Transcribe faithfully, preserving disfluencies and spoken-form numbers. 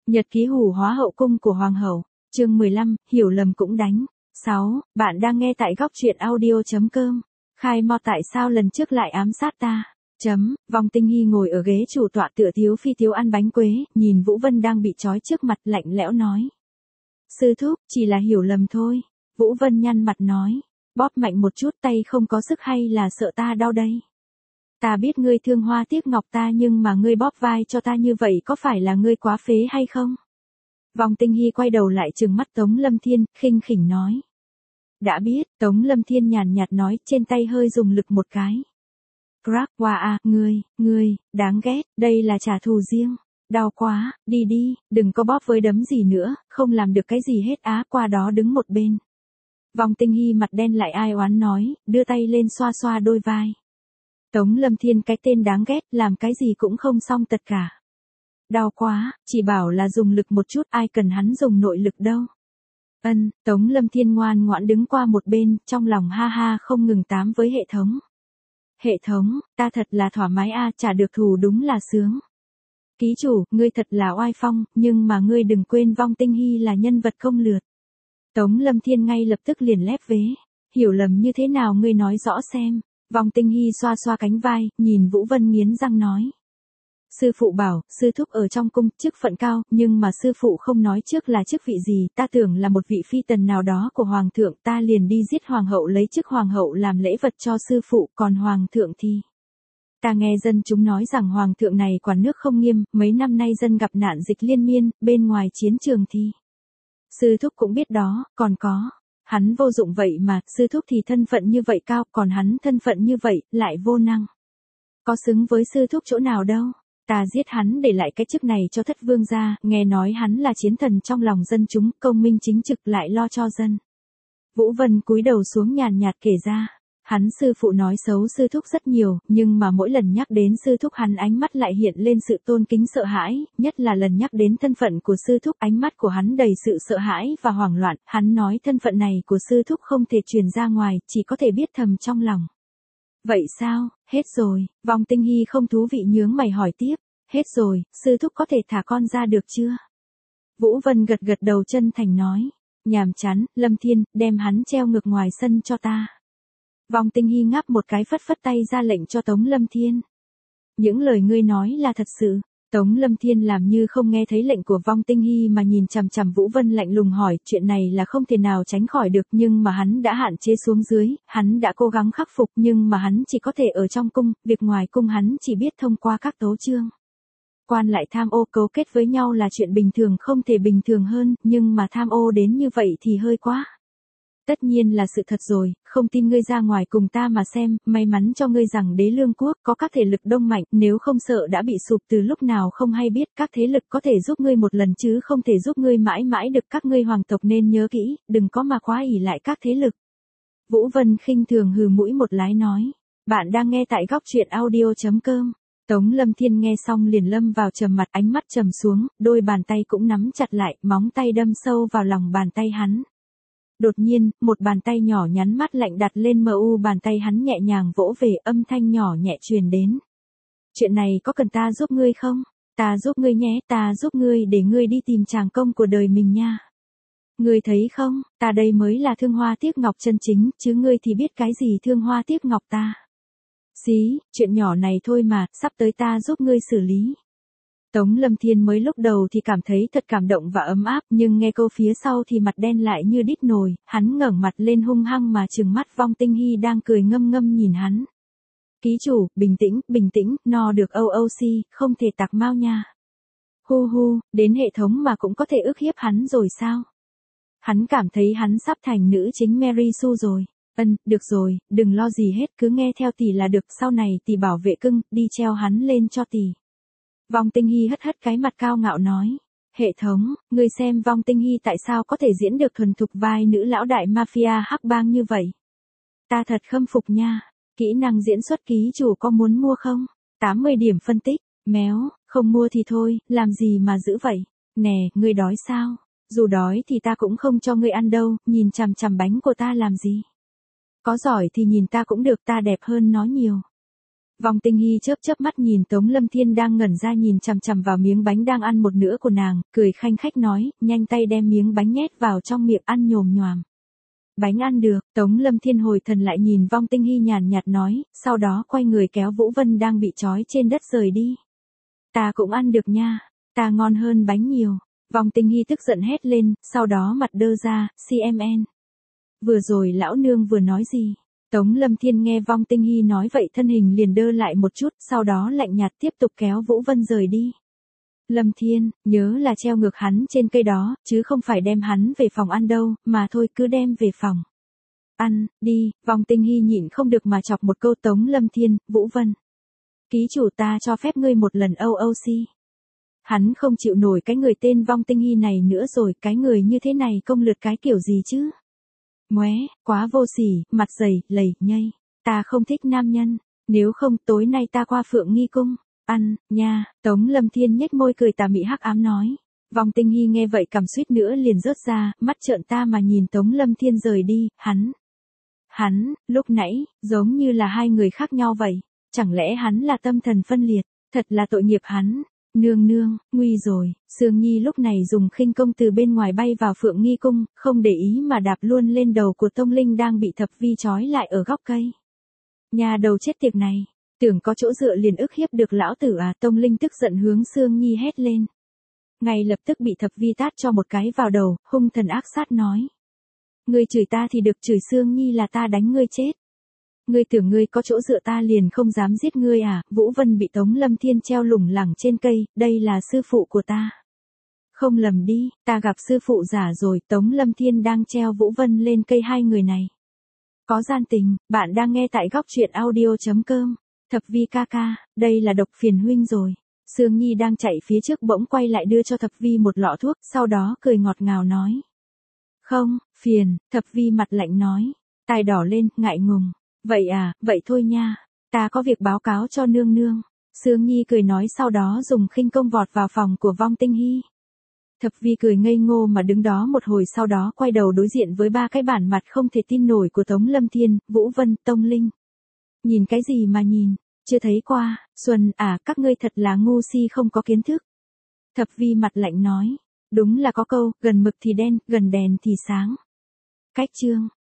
Nhật ký hủ hóa hậu cung của Hoàng hậu, chương mười lăm, hiểu lầm cũng đánh. sáu. Bạn đang nghe tại góc truyện audio.com. Khai mo tại sao lần trước lại ám sát ta. Chấm, Vong Tinh Hy ngồi ở ghế chủ tọa tựa thiếu phi thiếu ăn bánh quế, nhìn Vũ Vân đang bị trói trước mặt lạnh lẽo nói. Sư thúc, chỉ là hiểu lầm thôi. Vũ Vân nhăn mặt nói. Bóp mạnh một chút tay không có sức hay là sợ ta đau đây. Ta biết ngươi thương hoa tiếc ngọc ta nhưng mà ngươi bóp vai cho ta như vậy có phải là ngươi quá phế hay không? Vong Tinh Hy quay đầu lại trừng mắt Tống Lâm Thiên, khinh khỉnh nói. Đã biết, Tống Lâm Thiên nhàn nhạt nói, trên tay hơi dùng lực một cái. Crack qua à, ngươi, ngươi, đáng ghét, đây là trả thù riêng. Đau quá, đi đi, đừng có bóp với đấm gì nữa, không làm được cái gì hết á, qua đó đứng một bên. Vong Tinh Hy mặt đen lại ai oán nói, đưa tay lên xoa xoa đôi vai. Tống Lâm Thiên cái tên đáng ghét, làm cái gì cũng không xong tất cả. Đau quá, chỉ bảo là dùng lực một chút, ai cần hắn dùng nội lực đâu. Ân, Tống Lâm Thiên ngoan ngoãn đứng qua một bên, trong lòng ha ha không ngừng tám với hệ thống. Hệ thống, ta thật là thoải mái a, trả được thù đúng là sướng. Ký chủ, ngươi thật là oai phong, nhưng mà ngươi đừng quên Vong Tinh Hy là nhân vật công lược. Tống Lâm Thiên ngay lập tức liền lép vế. Hiểu lầm như thế nào ngươi nói rõ xem. Vong Tinh Hy xoa xoa cánh vai, nhìn Vũ Vân nghiến răng nói. Sư phụ bảo, sư thúc ở trong cung, chức phận cao, nhưng mà sư phụ không nói trước là chức vị gì, ta tưởng là một vị phi tần nào đó của hoàng thượng, ta liền đi giết hoàng hậu lấy chức hoàng hậu làm lễ vật cho sư phụ, còn hoàng thượng thì... Ta nghe dân chúng nói rằng hoàng thượng này quản nước không nghiêm, mấy năm nay dân gặp nạn dịch liên miên, bên ngoài chiến trường thì... Sư thúc cũng biết đó, còn có... Hắn vô dụng vậy mà, sư thúc thì thân phận như vậy cao, còn hắn thân phận như vậy, lại vô năng. Có xứng với sư thúc chỗ nào đâu, ta giết hắn để lại cái chức này cho thất vương gia, nghe nói hắn là chiến thần trong lòng dân chúng, công minh chính trực lại lo cho dân. Vũ Vân cúi đầu xuống nhàn nhạt kể ra, hắn sư phụ nói xấu sư thúc rất nhiều, nhưng mà mỗi lần nhắc đến sư thúc hắn ánh mắt lại hiện lên sự tôn kính sợ hãi, nhất là lần nhắc đến thân phận của sư thúc ánh mắt của hắn đầy sự sợ hãi và hoảng loạn, hắn nói thân phận này của sư thúc không thể truyền ra ngoài, chỉ có thể biết thầm trong lòng. Vậy sao, hết rồi, Vong Tinh Hy không thú vị nhướng mày hỏi tiếp, hết rồi, sư thúc có thể thả con ra được chưa? Vũ Vân gật gật đầu chân thành nói, nhàm chán, Lâm Thiên, đem hắn treo ngược ngoài sân cho ta. Vong Tinh Hy ngáp một cái phất phất tay ra lệnh cho Tống Lâm Thiên. Những lời ngươi nói là thật sự. Tống Lâm Thiên làm như không nghe thấy lệnh của Vong Tinh Hy mà nhìn chằm chằm Vũ Vân lạnh lùng hỏi, chuyện này là không thể nào tránh khỏi được nhưng mà hắn đã hạn chế xuống dưới, hắn đã cố gắng khắc phục nhưng mà hắn chỉ có thể ở trong cung, việc ngoài cung hắn chỉ biết thông qua các tấu chương. Quan lại tham ô cấu kết với nhau là chuyện bình thường không thể bình thường hơn, nhưng mà tham ô đến như vậy thì hơi quá. Tất nhiên là sự thật rồi, không tin ngươi ra ngoài cùng ta mà xem, may mắn cho ngươi rằng đế lương quốc có các thể lực đông mạnh, nếu không sợ đã bị sụp từ lúc nào không hay biết, các thế lực có thể giúp ngươi một lần chứ không thể giúp ngươi mãi mãi được, các ngươi hoàng tộc nên nhớ kỹ, đừng có mà quá ỷ lại các thế lực. Vũ Vân khinh thường hừ mũi một lái nói, bạn đang nghe tại góc truyện audio.com. Tống Lâm Thiên nghe xong liền lâm vào trầm mặt, ánh mắt trầm xuống, đôi bàn tay cũng nắm chặt lại, móng tay đâm sâu vào lòng bàn tay hắn. Đột nhiên, một bàn tay nhỏ nhắn mắt lạnh đặt lên mờ u bàn tay hắn nhẹ nhàng vỗ về, âm thanh nhỏ nhẹ truyền đến. Chuyện này có cần ta giúp ngươi không? Ta giúp ngươi nhé, ta giúp ngươi để ngươi đi tìm chàng công của đời mình nha. Ngươi thấy không, ta đây mới là thương hoa tiếc ngọc chân chính, chứ ngươi thì biết cái gì thương hoa tiếc ngọc ta. Xí, chuyện nhỏ này thôi mà, sắp tới ta giúp ngươi xử lý. Tống Lâm Thiên mới lúc đầu thì cảm thấy thật cảm động và ấm áp, nhưng nghe câu phía sau thì mặt đen lại như đít nồi, hắn ngẩng mặt lên hung hăng mà trừng mắt Vong Tinh Hy đang cười ngâm ngâm nhìn hắn. Ký chủ, bình tĩnh, bình tĩnh, no được âu âu si, không thể tạc mau nha. Hu hu, đến hệ thống mà cũng có thể ức hiếp hắn rồi sao? Hắn cảm thấy hắn sắp thành nữ chính Mary Sue rồi. Ân, được rồi, đừng lo gì hết, cứ nghe theo tỷ là được, sau này tỷ bảo vệ cưng, đi treo hắn lên cho tỷ. Vong Tinh Hy hất hất cái mặt cao ngạo nói, hệ thống, ngươi xem Vong Tinh Hy tại sao có thể diễn được thuần thục vai nữ lão đại mafia hắc bang như vậy. Ta thật khâm phục nha, kỹ năng diễn xuất ký chủ có muốn mua không? tám mươi điểm phân tích, méo, không mua thì thôi, làm gì mà giữ vậy? Nè, ngươi đói sao? Dù đói thì ta cũng không cho ngươi ăn đâu, nhìn chằm chằm bánh của ta làm gì? Có giỏi thì nhìn ta cũng được, ta đẹp hơn nó nhiều. Vong Tinh Hy chớp chớp mắt nhìn Tống Lâm Thiên đang ngẩn ra nhìn chằm chằm vào miếng bánh đang ăn một nửa của nàng, cười khanh khách nói, nhanh tay đem miếng bánh nhét vào trong miệng ăn nhồm nhoàm. Bánh ăn được, Tống Lâm Thiên hồi thần lại nhìn Vong Tinh Hy nhàn nhạt nói, sau đó quay người kéo Vũ Vân đang bị trói trên đất rời đi. Ta cũng ăn được nha, ta ngon hơn bánh nhiều. Vong Tinh Hy tức giận hét lên, sau đó mặt đơ ra, xê em en. Vừa rồi lão nương vừa nói gì? Tống Lâm Thiên nghe Vong Tinh Hy nói vậy thân hình liền đơ lại một chút, sau đó lạnh nhạt tiếp tục kéo Vũ Vân rời đi. Lâm Thiên, nhớ là treo ngược hắn trên cây đó, chứ không phải đem hắn về phòng ăn đâu, mà thôi cứ đem về phòng ăn, đi. Vong Tinh Hy nhịn không được mà chọc một câu Tống Lâm Thiên, Vũ Vân. Ký chủ ta cho phép ngươi một lần ô ô xê. Hắn không chịu nổi cái người tên Vong Tinh Hy này nữa rồi, cái người như thế này công lượt cái kiểu gì chứ? Ngoé, quá vô sỉ, mặt dày, lầy, nhây. Ta không thích nam nhân, nếu không tối nay ta qua Phượng Nghi Cung, ăn, nha. Tống Lâm Thiên nhếch môi cười tà mị hắc ám nói. Vong Tinh Hy nghe vậy cầm suýt nữa liền rớt ra, mắt trợn ta mà nhìn Tống Lâm Thiên rời đi, hắn. Hắn, lúc nãy, giống như là hai người khác nhau vậy, chẳng lẽ hắn là tâm thần phân liệt, thật là tội nghiệp hắn. Nương nương, nguy rồi, Sương Nhi lúc này dùng khinh công từ bên ngoài bay vào Phượng Nghi Cung, không để ý mà đạp luôn lên đầu của Tông Linh đang bị Thập Vi trói lại ở góc cây. Nhà đầu chết tiệt này, tưởng có chỗ dựa liền ức hiếp được lão tử à? Tông Linh tức giận hướng Sương Nhi hét lên. Ngay lập tức bị Thập Vi tát cho một cái vào đầu, hung thần ác sát nói. Ngươi chửi ta thì được, chửi Sương Nhi là ta đánh ngươi chết. Ngươi tưởng ngươi có chỗ dựa ta liền không dám giết ngươi à? Vũ Vân bị Tống Lâm Thiên treo lủng lẳng trên cây, đây là sư phụ của ta. Không lầm đi, ta gặp sư phụ giả rồi. Tống Lâm Thiên đang treo Vũ Vân lên cây, hai người này có gian tình. Bạn đang nghe tại góc truyện audio chấm com. Thập Vi ca ca, đây là độc phiền huynh rồi. Sương Nhi đang chạy phía trước bỗng quay lại đưa cho Thập Vi một lọ thuốc, sau đó cười ngọt ngào nói. Không, phiền. Thập Vi mặt lạnh nói, tai đỏ lên, ngại ngùng. Vậy à, vậy thôi nha, ta có việc báo cáo cho nương nương. Sương Nhi cười nói, sau đó dùng khinh công vọt vào phòng của Vong Tinh Hy. Thập Vi cười ngây ngô mà đứng đó một hồi, sau đó quay đầu đối diện với ba cái bản mặt không thể tin nổi của Tống Lâm Thiên, Vũ Vân, Tông Linh. Nhìn cái gì mà nhìn, chưa thấy qua. Xuân à, các ngươi thật là ngu si không có kiến thức. Thập Vi mặt lạnh nói, đúng là có câu, gần mực thì đen, gần đèn thì sáng. Cách chương.